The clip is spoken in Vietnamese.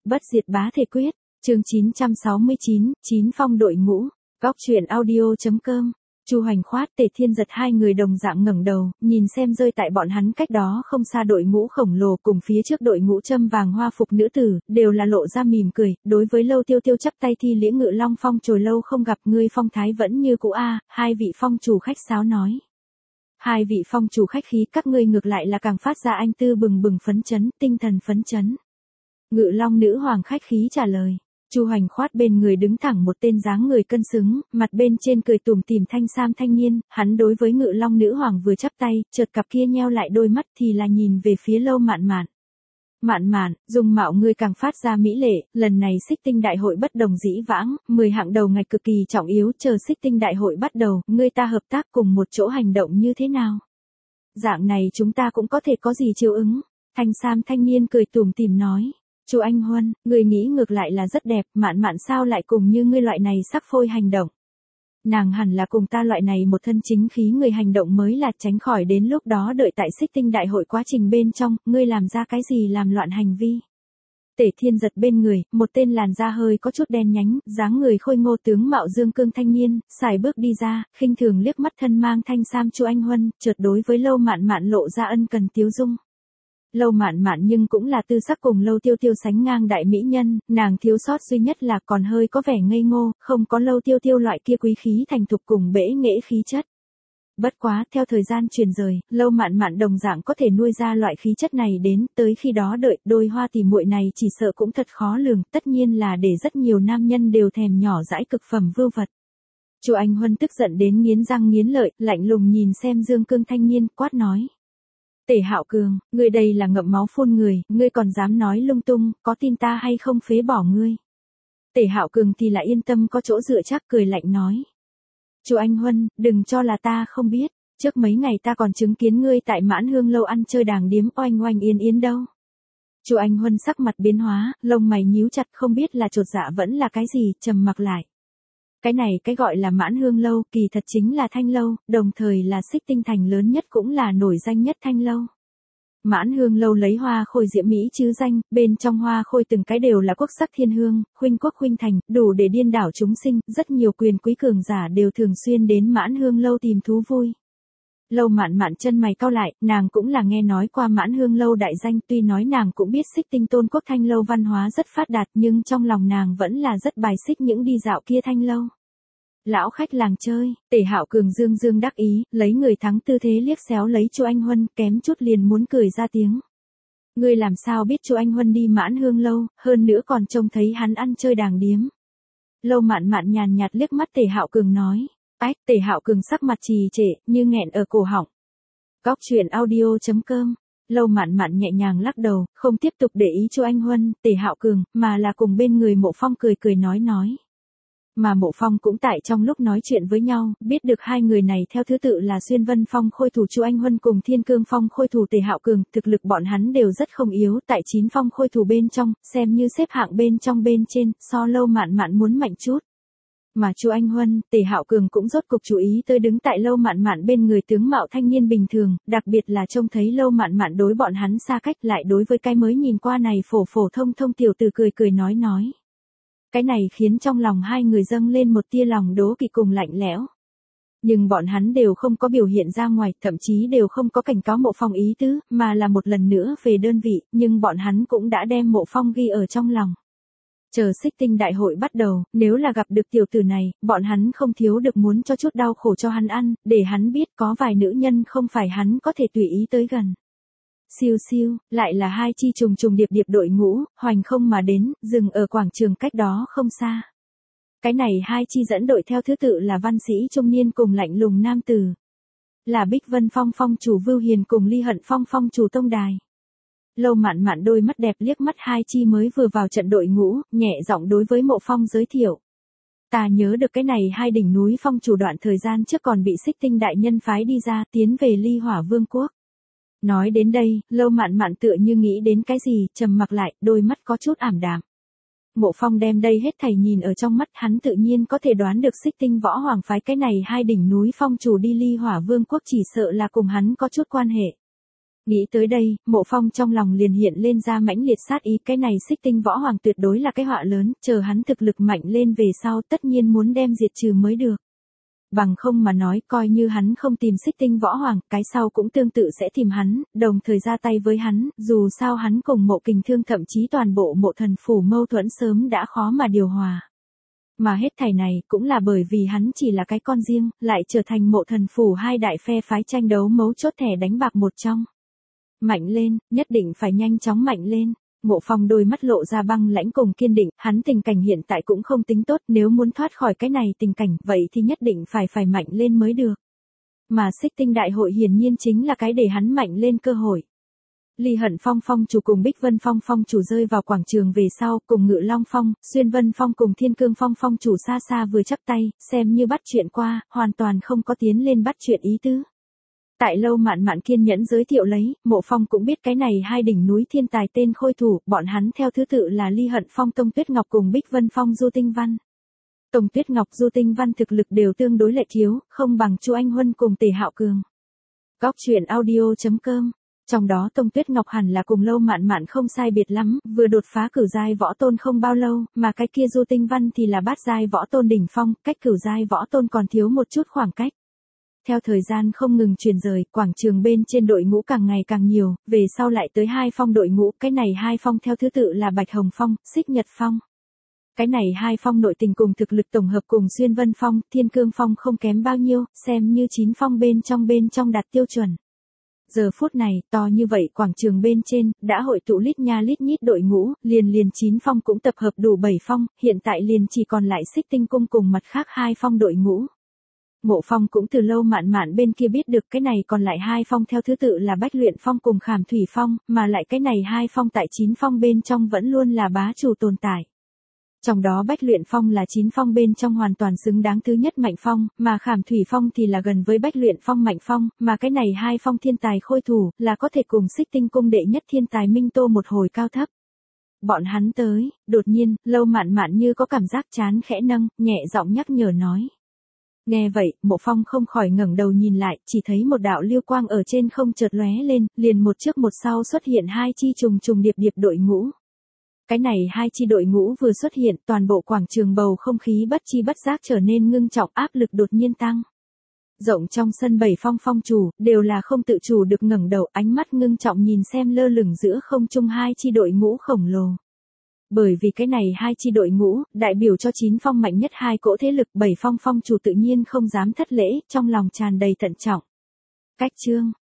Bất diệt bá thể quyết, chương 969, chín phong đội ngũ, góc truyện audio.com. Chu Hoành Khoát, Tề Thiên Giật hai người đồng dạng ngẩng đầu, nhìn xem rơi tại bọn hắn cách đó không xa đội ngũ khổng lồ cùng phía trước đội ngũ châm vàng hoa phục nữ tử, đều là lộ ra mỉm cười, đối với Lâu Tiêu Tiêu chắp tay thi lễ Ngự Long Phong trồi lâu không gặp ngươi phong thái vẫn như cũ a. Hai vị phong chủ khách sáo nói. Hai vị phong chủ khách khí các ngươi ngược lại là càng phát ra anh tư bừng bừng phấn chấn, tinh thần phấn chấn. Ngự Long nữ hoàng khách khí trả lời. Chu Hoành Khoát bên người đứng thẳng một tên dáng người cân xứng, mặt bên trên cười tủm tỉm thanh sam thanh niên, hắn đối với Ngự Long nữ hoàng vừa chắp tay, chợt cặp kia nheo lại đôi mắt thì là nhìn về phía Lâu Mạn Mạn. Mạn Mạn, dung mạo ngươi càng phát ra mỹ lệ, lần này Xích Tinh đại hội bất đồng dĩ vãng, 10 hạng đầu ngạch cực kỳ trọng yếu, chờ Xích Tinh đại hội bắt đầu, ngươi ta hợp tác cùng một chỗ hành động như thế nào? Dạng này chúng ta cũng có thể có gì chiếu ứng? Thanh sam thanh niên cười tủm tỉm nói. Chu Anh Huân, người nghĩ ngược lại là rất đẹp, Mạn Mạn sao lại cùng như ngươi loại này sắc phôi hành động. Nàng hẳn là cùng ta loại này một thân chính khí người hành động mới là, tránh khỏi đến lúc đó đợi tại Xích Tinh đại hội quá trình bên trong, ngươi làm ra cái gì làm loạn hành vi. Tề Thiên Giật bên người, một tên làn da hơi có chút đen nhánh, dáng người khôi ngô tướng mạo dương cương thanh niên, xài bước đi ra, khinh thường liếc mắt thân mang thanh sam Chu Anh Huân, chợt đối với Lâu Mạn Mạn lộ ra ân cần tiếu dung. Lâu Mạn Mạn nhưng cũng là tư sắc cùng Lâu Tiêu Tiêu sánh ngang đại mỹ nhân, nàng thiếu sót duy nhất là còn hơi có vẻ ngây ngô, không có Lâu Tiêu Tiêu loại kia quý khí thành thục cùng bẽ nghệ khí chất. Bất quá, theo thời gian truyền rời, Lâu Mạn Mạn đồng dạng có thể nuôi ra loại khí chất này đến, tới khi đó đợi, đôi hoa tỉ muội này chỉ sợ cũng thật khó lường, tất nhiên là để rất nhiều nam nhân đều thèm nhỏ dãi cực phẩm vưu vật. Chu Anh Huân tức giận đến nghiến răng nghiến lợi, lạnh lùng nhìn xem dương cương thanh niên, quát nói. Tề Hạo Cường, ngươi đây là ngậm máu phun người, ngươi còn dám nói lung tung, có tin ta hay không phế bỏ ngươi. Tề Hạo Cường thì là yên tâm có chỗ dựa chắc cười lạnh nói. Chu Anh Huân, đừng cho là ta không biết, trước mấy ngày ta còn chứng kiến ngươi tại Mãn Hương lâu ăn chơi đàng điếm oanh oanh yên yên đâu. Chu Anh Huân sắc mặt biến hóa, lông mày nhíu chặt không biết là chột dạ vẫn là cái gì, trầm mặc lại. Cái này cái gọi là Mãn Hương lâu, kỳ thật chính là Thanh lâu, đồng thời là Xích Tinh thành lớn nhất cũng là nổi danh nhất Thanh lâu. Mãn Hương lâu lấy hoa khôi diễm mỹ chứ danh, bên trong hoa khôi từng cái đều là quốc sắc thiên hương, khuynh quốc khuynh thành, đủ để điên đảo chúng sinh, rất nhiều quyền quý cường giả đều thường xuyên đến Mãn Hương lâu tìm thú vui. Lâu Mạn Mạn chân mày cau lại, nàng cũng là nghe nói qua Mãn Hương lâu đại danh, tuy nói nàng cũng biết Xích Tinh tôn quốc Thanh lâu văn hóa rất phát đạt, nhưng trong lòng nàng vẫn là rất bài xích những đi dạo kia Thanh lâu. Lão khách làng chơi, Tề Hạo Cường dương dương đắc ý, lấy người thắng tư thế liếc xéo lấy Chu Anh Huân, kém chút liền muốn cười ra tiếng. Ngươi làm sao biết Chu Anh Huân đi Mãn Hương lâu, hơn nữa còn trông thấy hắn ăn chơi đàng điếm. Lâu Mạn Mạn nhàn nhạt liếc mắt Tề Hạo Cường nói. Ách, Tề Hạo Cường sắc mặt trì trệ, như nghẹn ở cổ họng. Góc truyện audio.com. Lâu Mạn Mạn nhẹ nhàng lắc đầu, không tiếp tục để ý Chu Anh Huân, Tề Hạo Cường, mà là cùng bên người Mộ Phong cười cười nói. Mà Mộ Phong cũng tại trong lúc nói chuyện với nhau, biết được hai người này theo thứ tự là Xuyên Vân Phong khôi thủ Chu Anh Huân cùng Thiên Cương Phong khôi thủ Tề Hạo Cường, thực lực bọn hắn đều rất không yếu, tại 9 phong khôi thủ bên trong, xem như xếp hạng bên trong bên trên, so Lâu Mạn Mạn muốn mạnh chút. Mà Chu Anh Huân, Tề Hạo Cường cũng rốt cục chú ý tới đứng tại Lâu Mạn Mạn bên người tướng mạo thanh niên bình thường, đặc biệt là trông thấy Lâu Mạn Mạn đối bọn hắn xa cách, lại đối với cái mới nhìn qua này phổ phổ thông thông tiểu tử cười cười nói. Cái này khiến trong lòng hai người dâng lên một tia lòng đố kỵ cùng lạnh lẽo. Nhưng bọn hắn đều không có biểu hiện ra ngoài, thậm chí đều không có cảnh cáo Mộ Phong ý tứ, mà là một lần nữa về đơn vị, nhưng bọn hắn cũng đã đem Mộ Phong ghi ở trong lòng. Chờ Xích Tinh đại hội bắt đầu, nếu là gặp được tiểu tử này, bọn hắn không thiếu được muốn cho chút đau khổ cho hắn ăn, để hắn biết có vài nữ nhân không phải hắn có thể tùy ý tới gần. Siêu siêu, lại là hai chi trùng trùng điệp điệp đội ngũ, hoành không mà đến, dừng ở quảng trường cách đó không xa. Cái này hai chi dẫn đội theo thứ tự là văn sĩ trung niên cùng lạnh lùng nam tử. Là Bích Vân Phong phong chủ Vưu Hiền cùng Ly Hận Phong phong chủ Tông Đài. Lâu Mạn Mạn đôi mắt đẹp liếc mắt hai chi mới vừa vào trận đội ngũ, nhẹ giọng đối với Mộ Phong giới thiệu. Ta nhớ được cái này hai đỉnh núi phong chủ đoạn thời gian trước còn bị Xích Tinh đại nhân phái đi ra, tiến về Ly Hỏa Vương quốc. Nói đến đây, Lâu Mạn Mạn tựa như nghĩ đến cái gì, trầm mặc lại, đôi mắt có chút ảm đạm. Mộ Phong đem đây hết thảy nhìn ở trong mắt, hắn tự nhiên có thể đoán được Xích Tinh võ hoàng phái cái này hai đỉnh núi phong chủ đi Ly Hỏa Vương quốc chỉ sợ là cùng hắn có chút quan hệ. Nghĩ tới đây, Mộ Phong trong lòng liền hiện lên ra mãnh liệt sát ý, cái này Xích Tinh Võ Hoàng tuyệt đối là cái họa lớn, chờ hắn thực lực mạnh lên về sau tất nhiên muốn đem diệt trừ mới được. Bằng không mà nói, coi như hắn không tìm Xích Tinh Võ Hoàng, cái sau cũng tương tự sẽ tìm hắn, đồng thời ra tay với hắn, dù sao hắn cùng Mộ Kình Thương thậm chí toàn bộ Mộ Thần Phủ mâu thuẫn sớm đã khó mà điều hòa. Mà hết thảy này cũng là bởi vì hắn chỉ là cái con riêng, lại trở thành Mộ Thần Phủ hai đại phe phái tranh đấu mấu chốt thẻ đánh bạc một trong. Mạnh lên, nhất định phải nhanh chóng mạnh lên. Mộ Phong đôi mắt lộ ra băng lãnh cùng kiên định, hắn tình cảnh hiện tại cũng không tính tốt, nếu muốn thoát khỏi cái này tình cảnh, vậy thì nhất định phải mạnh lên mới được. Mà Xích Tinh Đại hội hiển nhiên chính là cái để hắn mạnh lên cơ hội. Ly Hận Phong Phong chủ cùng Bích Vân Phong Phong chủ rơi vào quảng trường về sau, cùng Ngự Long Phong, Xuyên Vân Phong cùng Thiên Cương Phong Phong chủ xa xa vừa chắp tay, xem như bắt chuyện qua, hoàn toàn không có tiến lên bắt chuyện ý tứ. Tại Lâu Mạn Mạn kiên nhẫn giới thiệu lấy, Mộ Phong cũng biết cái này hai đỉnh núi thiên tài tên khôi thủ, bọn hắn theo thứ tự là Ly Hận Phong Tông Tuyết Ngọc cùng Bích Vân Phong Du Tinh Văn. Tông Tuyết Ngọc Du Tinh Văn thực lực đều tương đối lệ thiếu, không bằng Chu Anh Huân cùng Tề Hạo Cường. Góc truyện audio.com. Trong đó Tông Tuyết Ngọc hẳn là cùng Lâu Mạn Mạn không sai biệt lắm, vừa đột phá cửu giai võ tôn không bao lâu, mà cái kia Du Tinh Văn thì là bát giai võ tôn đỉnh phong, cách cửu giai võ tôn còn thiếu một chút khoảng cách. Theo thời gian không ngừng chuyển rời, quảng trường bên trên đội ngũ càng ngày càng nhiều, về sau lại tới hai phong đội ngũ, cái này hai phong theo thứ tự là Bạch Hồng Phong, Xích Nhật Phong. Cái này hai phong nội tình cùng thực lực tổng hợp cùng Xuyên Vân Phong, Thiên Cương Phong không kém bao nhiêu, xem như 9 phong bên trong đạt tiêu chuẩn. Giờ phút này, to như vậy quảng trường bên trên, đã hội tụ lít nha lít nhít đội ngũ, liền 9 phong cũng tập hợp đủ 7 phong, hiện tại liền chỉ còn lại Xích Tinh Cung cùng mặt khác hai phong đội ngũ. Mộ Phong cũng từ Lâu Mạn Mạn bên kia biết được cái này còn lại hai phong theo thứ tự là Bách Luyện Phong cùng Khảm Thủy Phong, mà lại cái này hai phong tại 9 phong bên trong vẫn luôn là bá chủ tồn tại. Trong đó Bách Luyện Phong là 9 phong bên trong hoàn toàn xứng đáng thứ nhất mạnh phong, mà Khảm Thủy Phong thì là gần với Bách Luyện Phong mạnh phong, mà cái này hai phong thiên tài khôi thủ, là có thể cùng Xích Tinh Cung đệ nhất thiên tài Minh Tô một hồi cao thấp. Bọn hắn tới, đột nhiên, Lâu Mạn Mạn như có cảm giác chán khẽ nâng, nhẹ giọng nhắc nhở nói. Nghe vậy, Mộ Phong không khỏi ngẩng đầu nhìn lại, chỉ thấy một đạo lưu quang ở trên không chợt lóe lên, liền một trước một sau xuất hiện hai chi trùng điệp đội ngũ. Cái này hai chi đội ngũ vừa xuất hiện, toàn bộ quảng trường bầu không khí bất chi bất giác trở nên ngưng trọng, áp lực đột nhiên tăng. Rộng trong sân 7 phong phong chủ, đều là không tự chủ được ngẩng đầu, ánh mắt ngưng trọng nhìn xem lơ lửng giữa không trung hai chi đội ngũ khổng lồ. Bởi vì cái này hai chi đội ngũ, đại biểu cho 9 phong mạnh nhất hai cỗ thế lực, 7 phong phong chủ tự nhiên không dám thất lễ, trong lòng tràn đầy thận trọng. Cách chương